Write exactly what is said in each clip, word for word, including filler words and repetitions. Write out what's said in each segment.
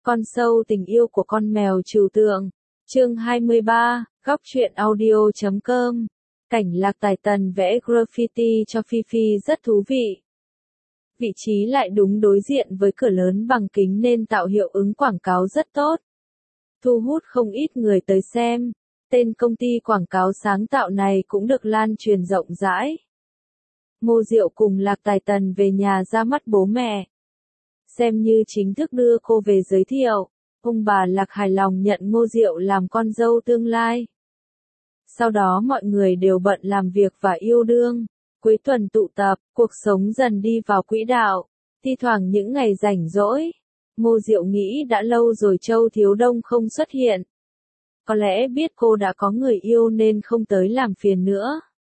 Con sâu tình yêu của con mèo trừu tượng. Chương hai mươi ba, góc truyện audio chấm com. Cảnh Lạc Tài Tần vẽ graffiti cho Phi Phi rất thú vị. Vị trí lại đúng đối diện với cửa lớn bằng kính nên tạo hiệu ứng quảng cáo rất tốt. Thu hút không ít người tới xem. Tên công ty quảng cáo sáng tạo này cũng được lan truyền rộng rãi. Ngô Diệu cùng Lạc Tài Tần về nhà ra mắt bố mẹ. Xem như chính thức đưa cô về giới thiệu, ông bà Lạc hài lòng nhận Ngô Diệu làm con dâu tương lai. Sau đó mọi người đều bận làm việc và yêu đương, cuối tuần tụ tập, cuộc sống dần đi vào quỹ đạo, thi thoảng những ngày rảnh rỗi. Ngô Diệu nghĩ đã lâu rồi Châu Thiếu Đông không xuất hiện. Có lẽ biết cô đã có người yêu nên không tới làm phiền nữa.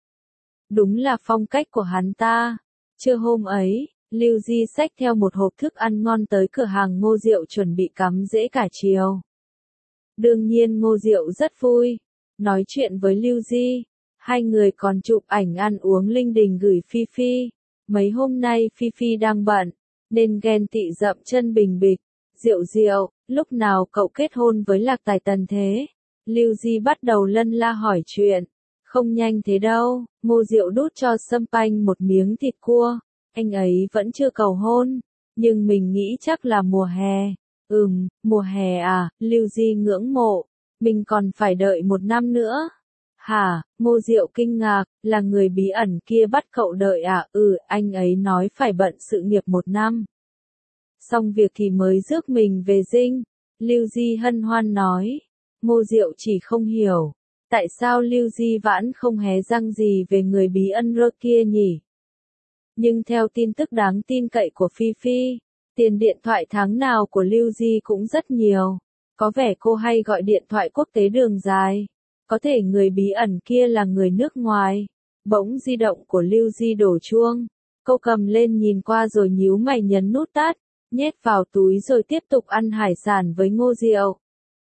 Đúng là phong cách của hắn ta. Trưa hôm ấy, Lưu Di xách theo một hộp thức ăn ngon tới cửa hàng Ngô Diệu chuẩn bị cắm rễ cả chiều. Đương nhiên Ngô Diệu rất vui, nói chuyện với Lưu Di, hai người còn chụp ảnh ăn uống linh đình gửi Phi Phi. Mấy hôm nay Phi Phi đang bận, nên ghen tị dậm chân bình bịch. Diệu Diệu, lúc nào cậu kết hôn với Lạc Tài Tần thế? Lưu Di bắt đầu lân la hỏi chuyện. Không nhanh thế đâu, Ngô Diệu đút cho Sâm Panh một miếng thịt cua. Anh ấy vẫn chưa cầu hôn, nhưng mình nghĩ chắc là mùa hè. Ừm, mùa hè à, Lưu Di ngưỡng mộ. Mình còn phải đợi một năm nữa. Hả, Ngô Diệu kinh ngạc, là người bí ẩn kia bắt cậu đợi à? Ừ, anh ấy nói phải bận sự nghiệp một năm. Xong việc thì mới rước mình về dinh. Lưu Di hân hoan nói. Ngô Diệu chỉ không hiểu. Tại sao Lưu Di Vãn không hé răng gì về người bí ẩn rơ kia nhỉ? Nhưng theo tin tức đáng tin cậy của Phi Phi, tiền điện thoại tháng nào của Lưu Di cũng rất nhiều. Có vẻ cô hay gọi điện thoại quốc tế đường dài. Có thể người bí ẩn kia là người nước ngoài. Bỗng di động của Lưu Di đổ chuông. Cô cầm lên nhìn qua rồi nhíu mày nhấn nút tắt, nhét vào túi rồi tiếp tục ăn hải sản với Ngô Diệu.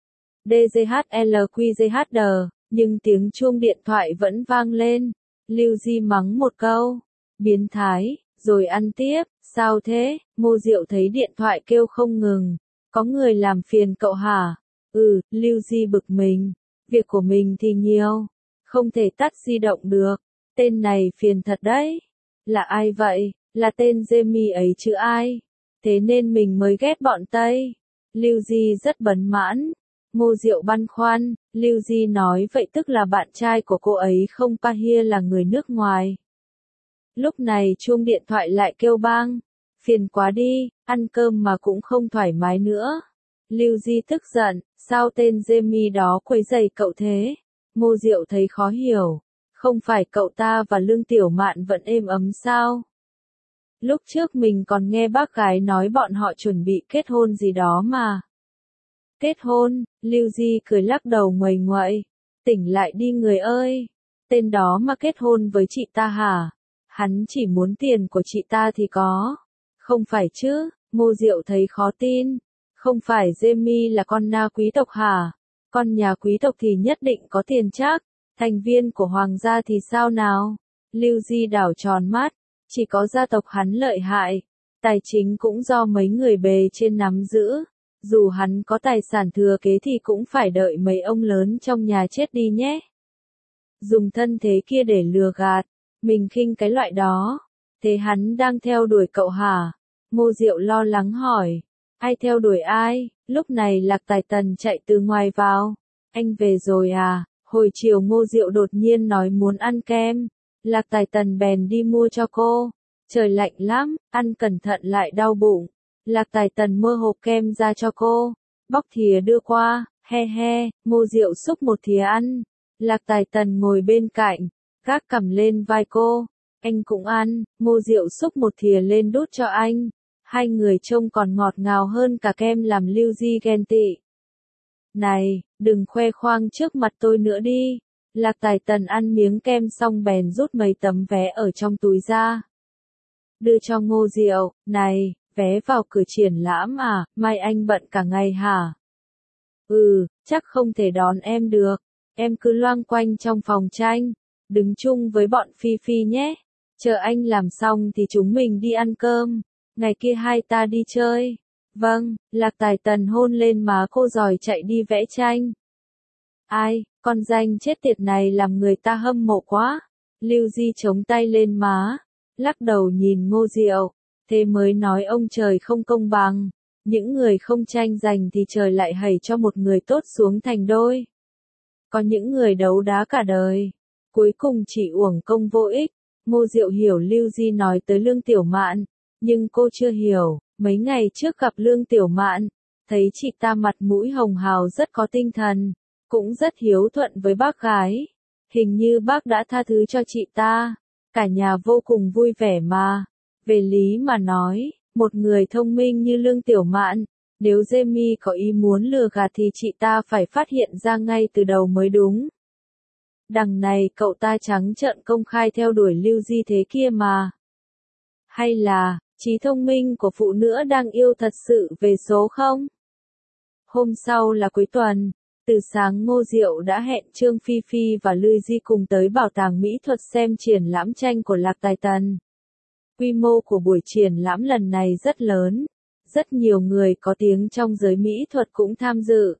đê giê hát lờ quy giê hát đờ, nhưng tiếng chuông điện thoại vẫn vang lên. Lưu Di mắng một câu. Biến thái, rồi ăn tiếp. Sao thế? Ngô Diệu thấy điện thoại kêu không ngừng. Có người làm phiền cậu hả? Ừ, Lưu Di bực mình. Việc của mình thì nhiều. Không thể tắt di động được. Tên này phiền thật đấy. Là ai vậy? Là tên Jamie ấy chứ ai? Thế nên mình mới ghét bọn Tây. Lưu Di rất bấn mãn. Ngô Diệu băn khoăn. Lưu Di nói vậy tức là bạn trai của cô ấy không Pahia là người nước ngoài. Lúc này chuông điện thoại lại kêu bang. Phiền quá đi, ăn cơm mà cũng không thoải mái nữa. Lưu Di tức giận, sao tên Jamie đó quấy rầy cậu thế? Ngô Diệu thấy khó hiểu. Không phải cậu ta và Lương Tiểu Mạn vẫn êm ấm sao? Lúc trước mình còn nghe bác gái nói bọn họ chuẩn bị kết hôn gì đó mà. Kết hôn, Lưu Di cười lắc đầu nguầy nguậy. Tỉnh lại đi người ơi. Tên đó mà kết hôn với chị ta hả? Hắn chỉ muốn tiền của chị ta thì có. Không phải chứ, Ngô Diệu thấy khó tin. Không phải Jamie là con na quý tộc hả? Con nhà quý tộc thì nhất định có tiền chắc. Thành viên của hoàng gia thì sao nào? Lưu Di đảo tròn mắt. Chỉ có gia tộc hắn lợi hại. Tài chính cũng do mấy người bề trên nắm giữ. Dù hắn có tài sản thừa kế thì cũng phải đợi mấy ông lớn trong nhà chết đi nhé. Dùng thân thế kia để lừa gạt. Mình khinh cái loại đó. Thế hắn đang theo đuổi cậu hả? Ngô Diệu lo lắng hỏi. Ai theo đuổi ai? Lúc này Lạc Tài Tần chạy từ ngoài vào. Anh về rồi à? Hồi chiều Ngô Diệu đột nhiên nói muốn ăn kem. Lạc Tài Tần bèn đi mua cho cô. Trời lạnh lắm, ăn cẩn thận lại đau bụng. Lạc Tài Tần mơ hộp kem ra cho cô. Bóc thìa đưa qua, he he, Ngô Diệu xúc một thìa ăn. Lạc Tài Tần ngồi bên cạnh, gác cằm lên vai cô. Anh cũng ăn, Ngô Diệu xúc một thìa lên đút cho anh. Hai người trông còn ngọt ngào hơn cả kem làm Lưu Di ghen tị. Này, đừng khoe khoang trước mặt tôi nữa đi. Lạc Tài Tần ăn miếng kem xong bèn rút mấy tấm vé ở trong túi ra. Đưa cho Ngô Diệu, này, vé vào cửa triển lãm à, mai anh bận cả ngày hả? Ừ, chắc không thể đón em được. Em cứ loanh quanh trong phòng tranh, đứng chung với bọn Phi Phi nhé. Chờ anh làm xong thì chúng mình đi ăn cơm. Ngày kia hai ta đi chơi. Vâng, Lạc Tài Tần hôn lên má cô rồi chạy đi vẽ tranh. Ai, con danh chết tiệt này làm người ta hâm mộ quá. Lưu Di chống tay lên má, lắc đầu nhìn Ngô Diệu, thế mới nói ông trời không công bằng. Những người không tranh giành thì trời lại hẩy cho một người tốt xuống thành đôi. Có những người đấu đá cả đời, cuối cùng chỉ uổng công vô ích. Ngô Diệu hiểu Lưu Di nói tới Lương Tiểu Mạn, nhưng cô chưa hiểu, mấy ngày trước gặp Lương Tiểu Mạn, thấy chị ta mặt mũi hồng hào rất có tinh thần, cũng rất hiếu thuận với bác gái. Hình như bác đã tha thứ cho chị ta, cả nhà vô cùng vui vẻ mà. Về lý mà nói, một người thông minh như Lương Tiểu Mạn, nếu Jamie có ý muốn lừa gạt thì chị ta phải phát hiện ra ngay từ đầu mới đúng. Đằng này cậu ta trắng trợn công khai theo đuổi Lưu Di thế kia mà. Hay là, trí thông minh của phụ nữ đang yêu thật sự về số không? Hôm sau là cuối tuần, từ sáng Ngô Diệu đã hẹn Trương Phi Phi và Lưu Di cùng tới Bảo tàng Mỹ thuật xem triển lãm tranh của Lạc Tài Tần. Quy mô của buổi triển lãm lần này rất lớn, rất nhiều người có tiếng trong giới mỹ thuật cũng tham dự.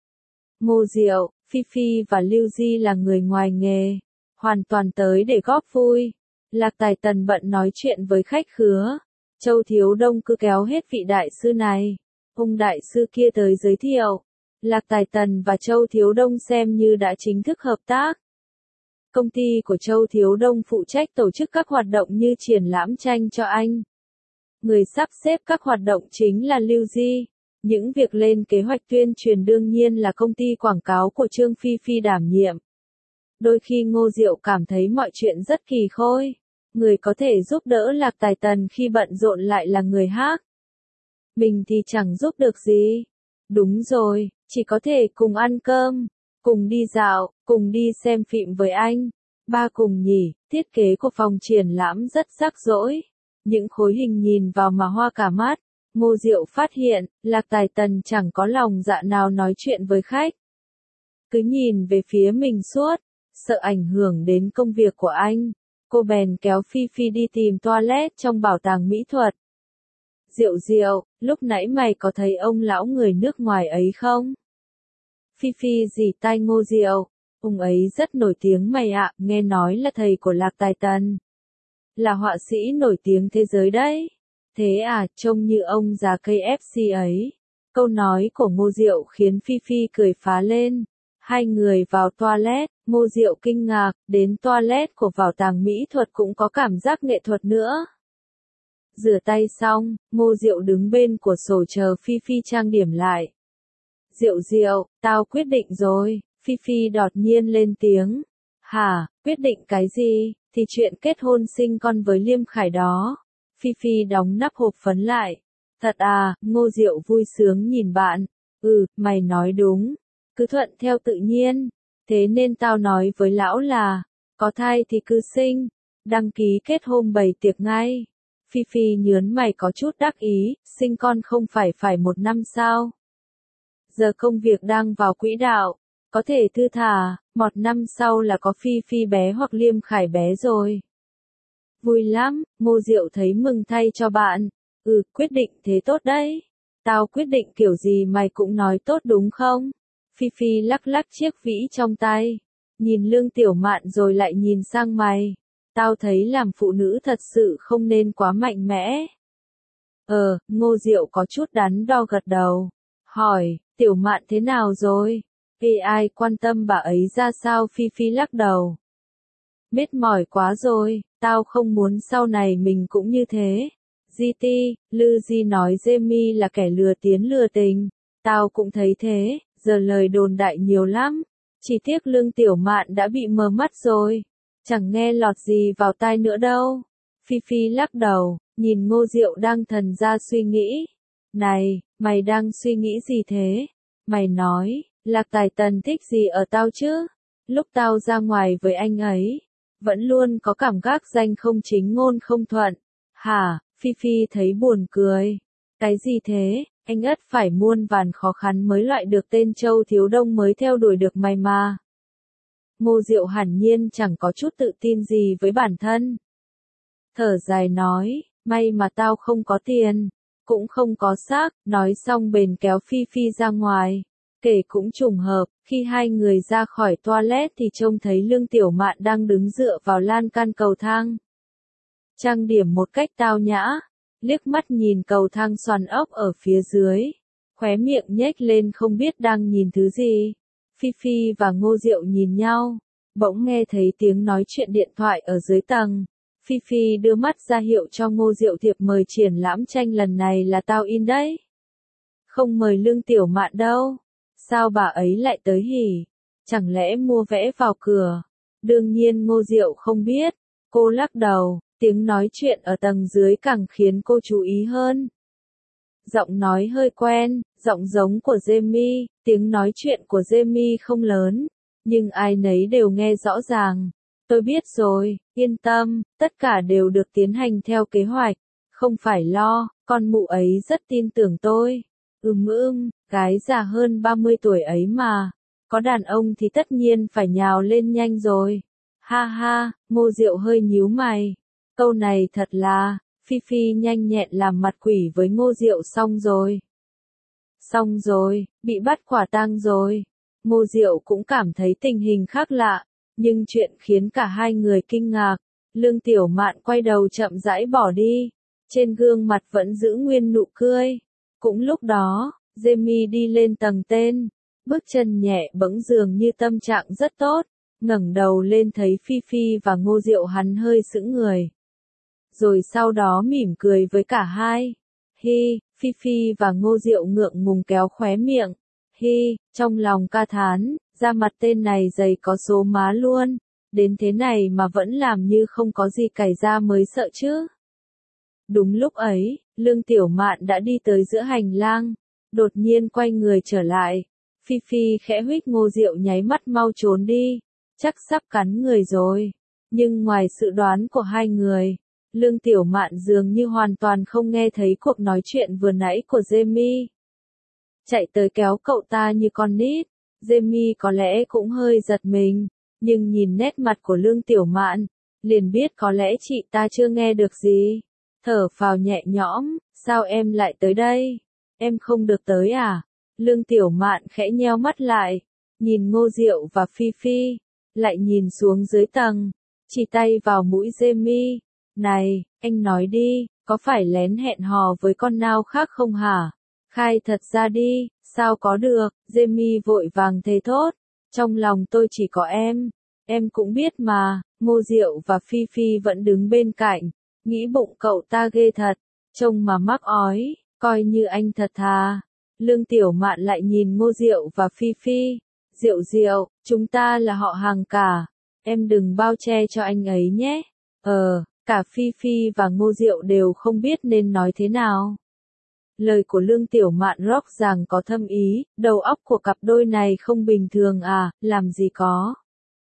Ngô Diệu, Phi Phi và Lưu Di là người ngoài nghề, hoàn toàn tới để góp vui. Lạc Tài Tần bận nói chuyện với khách khứa, Châu Thiếu Đông cứ kéo hết vị đại sư này, ông đại sư kia tới giới thiệu. Lạc Tài Tần và Châu Thiếu Đông xem như đã chính thức hợp tác. Công ty của Châu Thiếu Đông phụ trách tổ chức các hoạt động như triển lãm tranh cho anh. Người sắp xếp các hoạt động chính là Lưu Di. Những việc lên kế hoạch tuyên truyền đương nhiên là công ty quảng cáo của Trương Phi Phi đảm nhiệm. Đôi khi Ngô Diệu cảm thấy mọi chuyện rất kỳ khôi. Người có thể giúp đỡ Lạc Tài Tần khi bận rộn lại là người khác. Mình thì chẳng giúp được gì. Đúng rồi, chỉ có thể cùng ăn cơm, cùng đi dạo, cùng đi xem phim với anh. Ba cùng nhỉ, thiết kế của phòng triển lãm rất rắc rối. Những khối hình nhìn vào mà hoa cả mắt. Ngô Diệu phát hiện, Lạc Tài Tần chẳng có lòng dạ nào nói chuyện với khách. Cứ nhìn về phía mình suốt, sợ ảnh hưởng đến công việc của anh. Cô bèn kéo Phi Phi đi tìm toilet trong bảo tàng mỹ thuật. Diệu Diệu, lúc nãy mày có thấy ông lão người nước ngoài ấy không? Phi Phi rỉ tai Ngô Diệu, ông ấy rất nổi tiếng mày ạ, nghe nói là thầy của Lạc Tài Tần. Là họa sĩ nổi tiếng thế giới đấy. Thế à, trông như ông già cây ép xê ấy. Câu nói của Ngô Diệu khiến Phi Phi cười phá lên. Hai người vào toilet, Ngô Diệu kinh ngạc, đến toilet của bảo tàng mỹ thuật cũng có cảm giác nghệ thuật nữa. Rửa tay xong, Ngô Diệu đứng bên cửa sổ chờ Phi Phi trang điểm lại. Diệu Diệu, tao quyết định rồi, Phi Phi đột nhiên lên tiếng. Hả, quyết định cái gì? Thì chuyện kết hôn sinh con với Liêm Khải đó. Phi Phi đóng nắp hộp phấn lại. Thật à, Ngô Diệu vui sướng nhìn bạn. Ừ, mày nói đúng. Cứ thuận theo tự nhiên. Thế nên tao nói với lão là, có thai thì cứ sinh. Đăng ký kết hôn bày tiệc ngay. Phi Phi nhớn mày có chút đắc ý, sinh con không phải phải một năm sao? Giờ công việc đang vào quỹ đạo, có thể thư thả, một năm sau là có Phi Phi bé hoặc Liêm Khải bé rồi. Vui lắm, Ngô Diệu thấy mừng thay cho bạn. Ừ, quyết định thế tốt đấy. Tao quyết định kiểu gì mày cũng nói tốt đúng không? Phi Phi lắc lắc chiếc vĩ trong tay. Nhìn Lương Tiểu Mạn rồi lại nhìn sang mày. Tao thấy làm phụ nữ thật sự không nên quá mạnh mẽ. Ờ, Ngô Diệu có chút đắn đo gật đầu. Hỏi, Tiểu Mạn thế nào rồi? Ê ai quan tâm bà ấy ra sao? Phi Phi lắc đầu. Mệt mỏi quá rồi, tao không muốn sau này mình cũng như thế. giê tê, Lư Di nói Jamie là kẻ lừa tiến lừa tình. Tao cũng thấy thế, giờ lời đồn đại nhiều lắm. Chỉ tiếc Lương Tiểu Mạn đã bị mờ mắt rồi. Chẳng nghe lọt gì vào tai nữa đâu. Phi Phi lắc đầu, nhìn Ngô Diệu đang thần ra suy nghĩ. Này, mày đang suy nghĩ gì thế? Mày nói, Lạc Tài Tần thích gì ở tao chứ? Lúc tao ra ngoài với anh ấy, vẫn luôn có cảm giác danh không chính ngôn không thuận. Hả? Phi Phi thấy buồn cười. Cái gì thế? Anh ất phải muôn vàn khó khăn mới loại được tên Châu Thiếu Đông mới theo đuổi được mày mà. Ngô Diệu hẳn nhiên chẳng có chút tự tin gì với bản thân. Thở dài nói, may mà tao không có tiền. cũng không có xác, nói xong bèn kéo Phi Phi ra ngoài. Kể cũng trùng hợp, khi hai người ra khỏi toilet thì trông thấy Lương Tiểu Mạn đang đứng dựa vào lan can cầu thang. Trang điểm một cách tao nhã, liếc mắt nhìn cầu thang xoàn ốc ở phía dưới, khóe miệng nhếch lên không biết đang nhìn thứ gì. Phi Phi và Ngô Diệu nhìn nhau, bỗng nghe thấy tiếng nói chuyện điện thoại ở dưới tầng. Phi Phi đưa mắt ra hiệu cho Ngô Diệu thiệp mời triển lãm tranh lần này là tao in đấy. Không mời Lương Tiểu Mạn đâu. Sao bà ấy lại tới hỉ? Chẳng lẽ mua vé vào cửa? Đương nhiên Ngô Diệu không biết. Cô lắc đầu, tiếng nói chuyện ở tầng dưới càng khiến cô chú ý hơn. Giọng nói hơi quen, giọng giống của Jamie, tiếng nói chuyện của Jamie không lớn, nhưng ai nấy đều nghe rõ ràng. Tôi biết rồi, yên tâm, tất cả đều được tiến hành theo kế hoạch, không phải lo, con mụ ấy rất tin tưởng tôi. Ừm ưm, gái già hơn ba mươi tuổi ấy mà, có đàn ông thì tất nhiên phải nhào lên nhanh rồi. Ha ha, Ngô Diệu hơi nhíu mày. Câu này thật là, Phi Phi nhanh nhẹn làm mặt quỷ với Ngô Diệu xong rồi. Xong rồi, bị bắt quả tang rồi. Ngô Diệu cũng cảm thấy tình hình khác lạ, nhưng chuyện khiến cả hai người kinh ngạc. Lương Tiểu Mạn quay đầu chậm rãi bỏ đi, trên gương mặt vẫn giữ nguyên nụ cười. Cũng lúc đó, Jamie đi lên tầng tên, bước chân nhẹ bẫng dường như tâm trạng rất tốt, ngẩng đầu lên thấy Phi Phi và Ngô Diệu hắn hơi sững người. Rồi sau đó mỉm cười với cả hai. Hi, Phi Phi và Ngô Diệu ngượng ngùng kéo khóe miệng. Hi, trong lòng ca thán, da mặt tên này dày có số má luôn, đến thế này mà vẫn làm như không có gì cày ra mới sợ chứ. Đúng lúc ấy, Lương Tiểu Mạn đã đi tới giữa hành lang, đột nhiên quay người trở lại. Phi Phi khẽ huých Ngô Diệu nháy mắt mau trốn đi, chắc sắp cắn người rồi. Nhưng ngoài sự đoán của hai người, Lương Tiểu Mạn dường như hoàn toàn không nghe thấy cuộc nói chuyện vừa nãy của Jamie. Chạy tới kéo cậu ta như con nít, Jamie có lẽ cũng hơi giật mình, nhưng nhìn nét mặt của Lương Tiểu Mạn, liền biết có lẽ chị ta chưa nghe được gì. Thở phào nhẹ nhõm, sao em lại tới đây? Em không được tới à? Lương Tiểu Mạn khẽ nheo mắt lại, nhìn Ngô Diệu và Phi Phi, lại nhìn xuống dưới tầng, chỉ tay vào mũi Jamie. Này, anh nói đi, có phải lén hẹn hò với con nào khác không hả? Khai thật ra đi, sao có được? Jamie vội vàng thề thốt, trong lòng tôi chỉ có em, em cũng biết mà. Ngô Diệu và Phi Phi vẫn đứng bên cạnh, nghĩ bụng cậu ta ghê thật, trông mà mắc ói, coi như anh thật thà. Lương Tiểu Mạn lại nhìn Ngô Diệu và Phi Phi, Diệu Diệu, chúng ta là họ hàng cả, em đừng bao che cho anh ấy nhé. Ờ, cả Phi Phi và Ngô Diệu đều không biết nên nói thế nào. Lời của Lương Tiểu Mạn rõ ràng có thâm ý, đầu óc của cặp đôi này không bình thường à, làm gì có.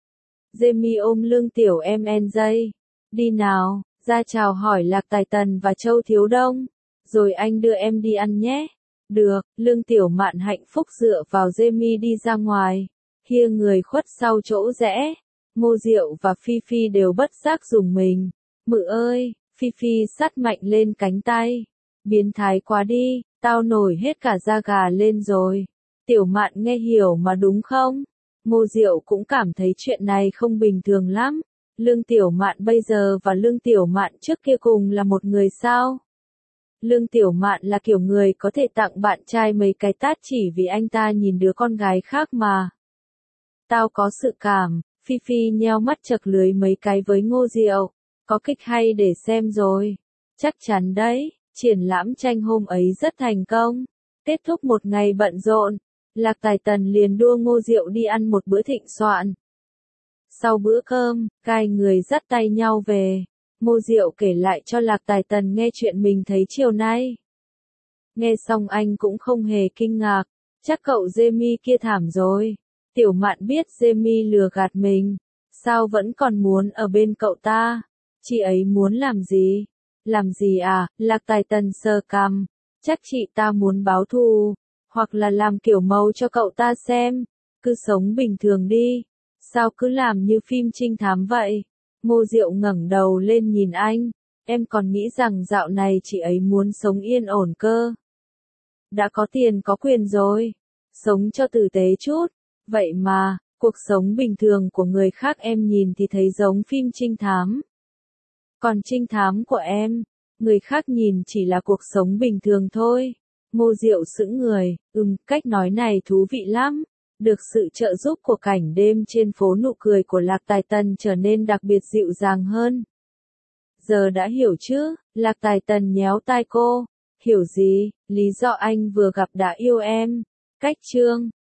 Jamie ôm Lương Tiểu em en dây, đi nào, ra chào hỏi Lạc Tài Tần và Châu Thiếu Đông, rồi anh đưa em đi ăn nhé. Được, Lương Tiểu Mạn hạnh phúc dựa vào Jamie đi ra ngoài, hia người khuất sau chỗ rẽ. Ngô Diệu và Phi Phi đều bất giác dùng mình. Mự ơi, Phi Phi sát mạnh lên cánh tay. Biến thái quá đi, tao nổi hết cả da gà lên rồi. Tiểu Mạn nghe hiểu mà đúng không? Ngô Diệu cũng cảm thấy chuyện này không bình thường lắm. Lương Tiểu Mạn bây giờ và Lương Tiểu Mạn trước kia cùng là một người sao? Lương Tiểu Mạn là kiểu người có thể tặng bạn trai mấy cái tát chỉ vì anh ta nhìn đứa con gái khác mà. Tao có sự cảm, Phi Phi nheo mắt chật lưới mấy cái với Ngô Diệu. Có kịch hay để xem rồi. Chắc chắn đấy, triển lãm tranh hôm ấy rất thành công. Kết thúc một ngày bận rộn, Lạc Tài Tần liền đua Ngô Diệu đi ăn một bữa thịnh soạn. Sau bữa cơm, hai người dắt tay nhau về. Ngô Diệu kể lại cho Lạc Tài Tần nghe chuyện mình thấy chiều nay. Nghe xong anh cũng không hề kinh ngạc, chắc cậu Jamie kia thảm rồi. Tiểu Mạn biết Jamie lừa gạt mình, sao vẫn còn muốn ở bên cậu ta? Chị ấy muốn làm gì? Làm gì à? Lạc Tài Tần sờ cằm, chắc chị ta muốn báo thù, hoặc là làm kiểu mẫu cho cậu ta xem. Cứ sống bình thường đi, sao cứ làm như phim trinh thám vậy? Ngô Diệu ngẩng đầu lên nhìn anh, Em còn nghĩ rằng dạo này chị ấy muốn sống yên ổn cơ. Đã có tiền có quyền rồi. Sống cho tử tế chút. Vậy mà, cuộc sống bình thường của người khác em nhìn thì thấy giống phim trinh thám. Còn trinh thám của em, người khác nhìn chỉ là cuộc sống bình thường thôi. Ngô Diệu sững người, ừm, cách nói này thú vị lắm. Được sự trợ giúp của cảnh đêm trên phố, nụ cười của Lạc Tài Tần trở nên đặc biệt dịu dàng hơn. Giờ đã hiểu chứ? Lạc Tài Tần nhéo tai cô. Hiểu gì? Lý do anh vừa gặp đã yêu em. Cách chương